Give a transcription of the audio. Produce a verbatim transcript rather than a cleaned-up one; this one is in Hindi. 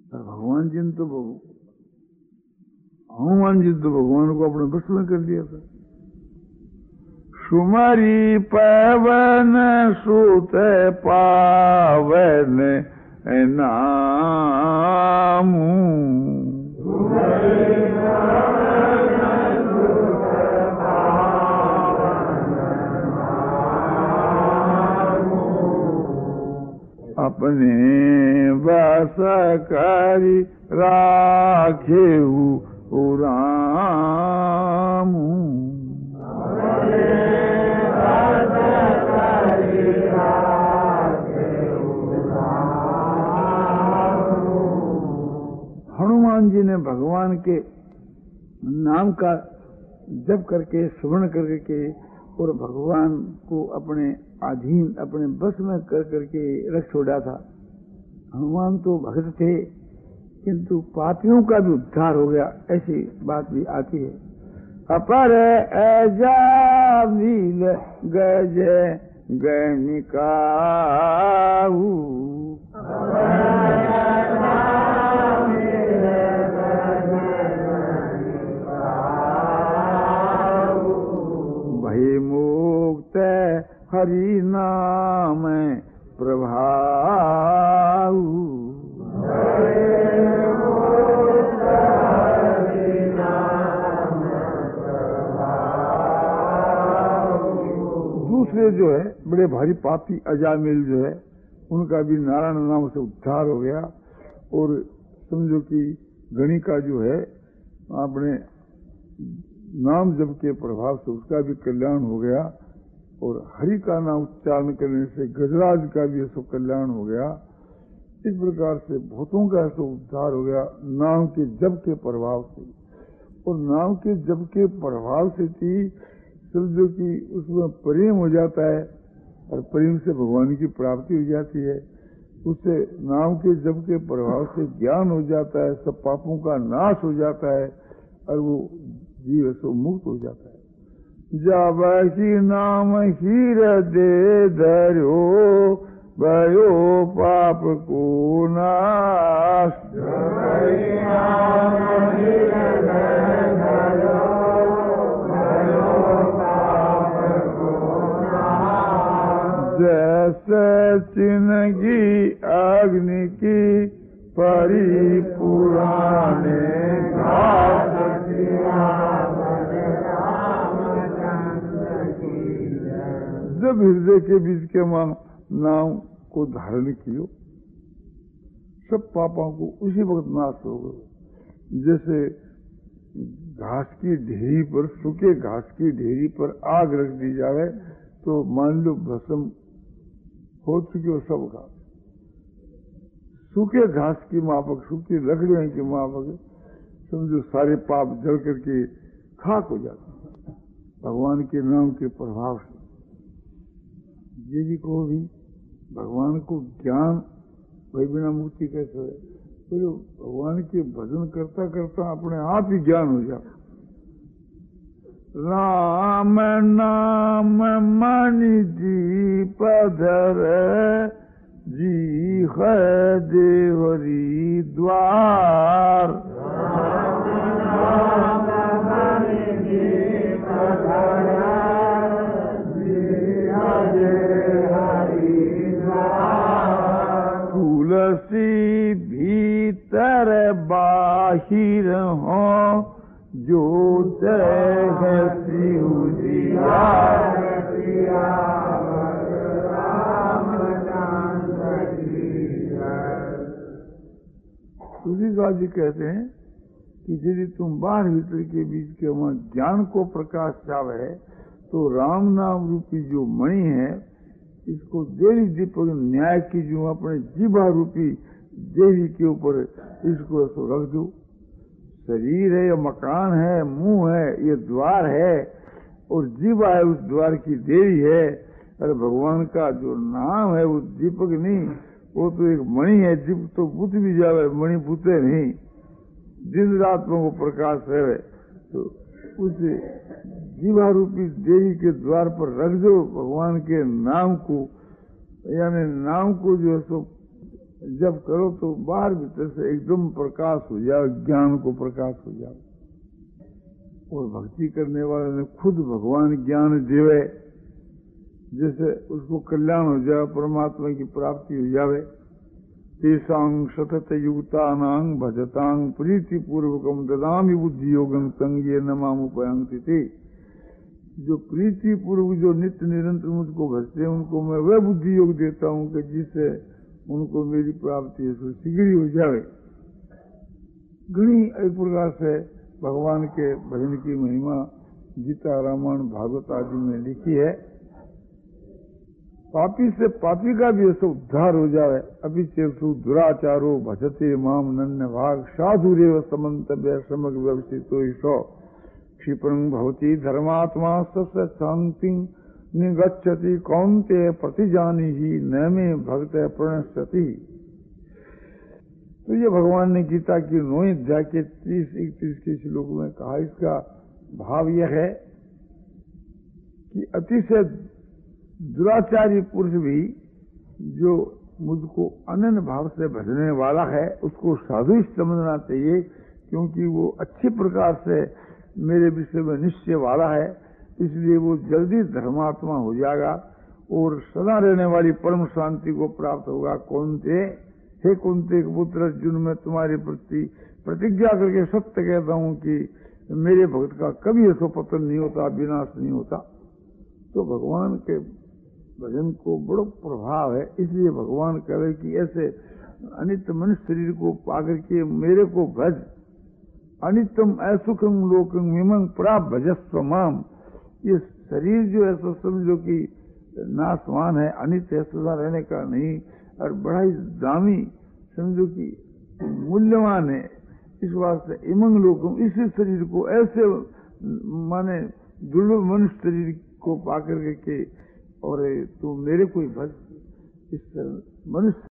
भगवान जी ने तो हनुमान जी तो भगवान को अपने बस में कर दिया था। सुमरी पवन सुत पावन नामू, अपने बस करी राखेऊ रामू। हनुमान जी ने भगवान के नाम का जप करके स्मरण करके और भगवान को अपने अधीन अपने बस में कर करके रख छोड़ा था। हनुमान तो भक्त थे किंतु पापियों का भी उद्धार हो गया, ऐसी बात भी आती है। अपर अजामिल गज गणिकाऊ, भय मुक्त हरि नाम प्रभाऊ। दूसरे जो है बड़े भारी पापी अजामिल जो है उनका भी नारायण नाम से उद्धार हो गया। और समझो कि गणिका जो है अपने नाम जप के प्रभाव से उसका भी कल्याण हो गया। और हरि का नाम उच्चारण करने से गजराज का भी ऐसा कल्याण हो गया। इस प्रकार से भूतों का ऐसा उद्धार हो गया नाम के जप के प्रभाव से। और नाम के जप के प्रभाव से थी समझो कि उसमें प्रेम हो जाता है और प्रेम से भगवान की प्राप्ति हो जाती है। उससे नाम के जप के प्रभाव से ज्ञान हो जाता है, सब पापों का नाश हो जाता है और वो जीव से मुक्त हो जाता है। जाबकी नाम हृदय धरो भयो पाप को नाश। जैसे चिन्हगी अग्नि की परिपुराने घाट, जब हृदय के बीच के नाम को धारण कियो सब पापों को उसी वक्त नाश हो गए। जैसे घास की ढेरी पर, सूखे घास की ढेरी पर आग रख दी जाए तो मान लो भस्म हो चुके हो सब घास। सूखे घास की माफक, सूखी लकड़ियों की माफक समझो सारे पाप जल करके खाक हो जाते हैं भगवान के नाम के प्रभाव से। जी को भी भगवान को ज्ञान भाई बिना मुक्ति कैसे है, तो भगवान के भजन करता करता अपने आप ही ज्ञान हो जाता। राम नाम मणि दीप धर जी है देवरी द्वार। तुलसी भीतर बाहिर हो जो है तुलसीदास जी कहते हैं कि यदि तुम बाहर भीतर के बीच के वहां ज्ञान को प्रकाश चाहे तो राम नाम रूपी जो मणि है इसको देवी दीपक न्याय की जो अपने जीवा रूपी देवी के ऊपर इसको तो रख दो। शरीर है, ये मकान है, मुंह है, ये द्वार है और जीवा है उस द्वार की देवी है। अरे भगवान का जो नाम है वो दीपक नहीं, वो तो एक मणि है। दीप तो बुझ भी जावे, मणि बुझे नहीं, दिन रात में वो प्रकाश है। तो उस जीवा रूपी देवी के द्वार पर रख दो भगवान के नाम को, यानी नाम को जो है सो जब करो तो बाहर भीतर से एकदम प्रकाश हो जाए, ज्ञान को प्रकाश हो जाए। और भक्ति करने वाले ने खुद भगवान ज्ञान देवे, जैसे उसको कल्याण हो जाए, परमात्मा की प्राप्ति हो जावे। तेसांग सतत युक्तानांग भजतांग प्रीति पूर्वकम ददामि बुद्धि योगं तंग ये नमामुपयांति थे। जो प्रीति पूर्वक जो नित्य निरंतर मुझको भजते हैं, उनको मैं वह बुद्धि योग देता हूँ कि जिससे उनको मेरी प्राप्ति शीघ्र हो जाए। घनी एक प्रकार से भगवान के भजन की महिमा गीता, रामायण, भागवत आदि में लिखी है। पापी से पापी का भी ऐसा उद्धार हो जाए। अभी चेसु दुराचारो भजते माम नन्य भाग साधुरेव समन्तव्य समग व्यवसितो ईशो क्षिप्रं भवती धर्मात्मा सस्य शांति निगच्छति कौन्ते प्रतिजानी ही न में भक्त प्रणश्यति। तो ये भगवान ने गीता की नौवीं अध्याय के तीस इकतीस के श्लोक में कहा। इसका भाव यह है कि अतिशय दुराचारी पुरुष भी जो मुझको अनन्य भाव से भजने वाला है, उसको साधु समझना चाहिए, क्योंकि वो अच्छी प्रकार से मेरे विषय में निश्चय वाला है। इसलिए वो जल्दी धर्मात्मा हो जाएगा और सदा रहने वाली परम शांति को प्राप्त होगा। कौन्ते, हे कुंती के पुत्र अर्जुन, मैं तुम्हारे प्रति प्रतिज्ञा करके सत्य कहता हूँ कि मेरे भक्त का कभी ऐसा पतन नहीं होता, विनाश नहीं होता। तो भगवान के भजन को बड़ा प्रभाव है। इसलिए भगवान कह रहे कि ऐसे अनित्य मनुष्य शरीर को पाकर के मेरे को भज। अनित्यम असुखम लोकम विमंग प्राप भजस्व माम। ये शरीर जो है सो समझो कि नाशवान है, अनित्य है, सदा रहने का नहीं, और बड़ा ही दामी समझो कि मूल्यवान है। इस वास्ते इमंग लोकम, इसी शरीर को ऐसे माने दुर्लभ मनुष्य शरीर को पाकर के और तू मेरे को ही भज। इस मनुष्य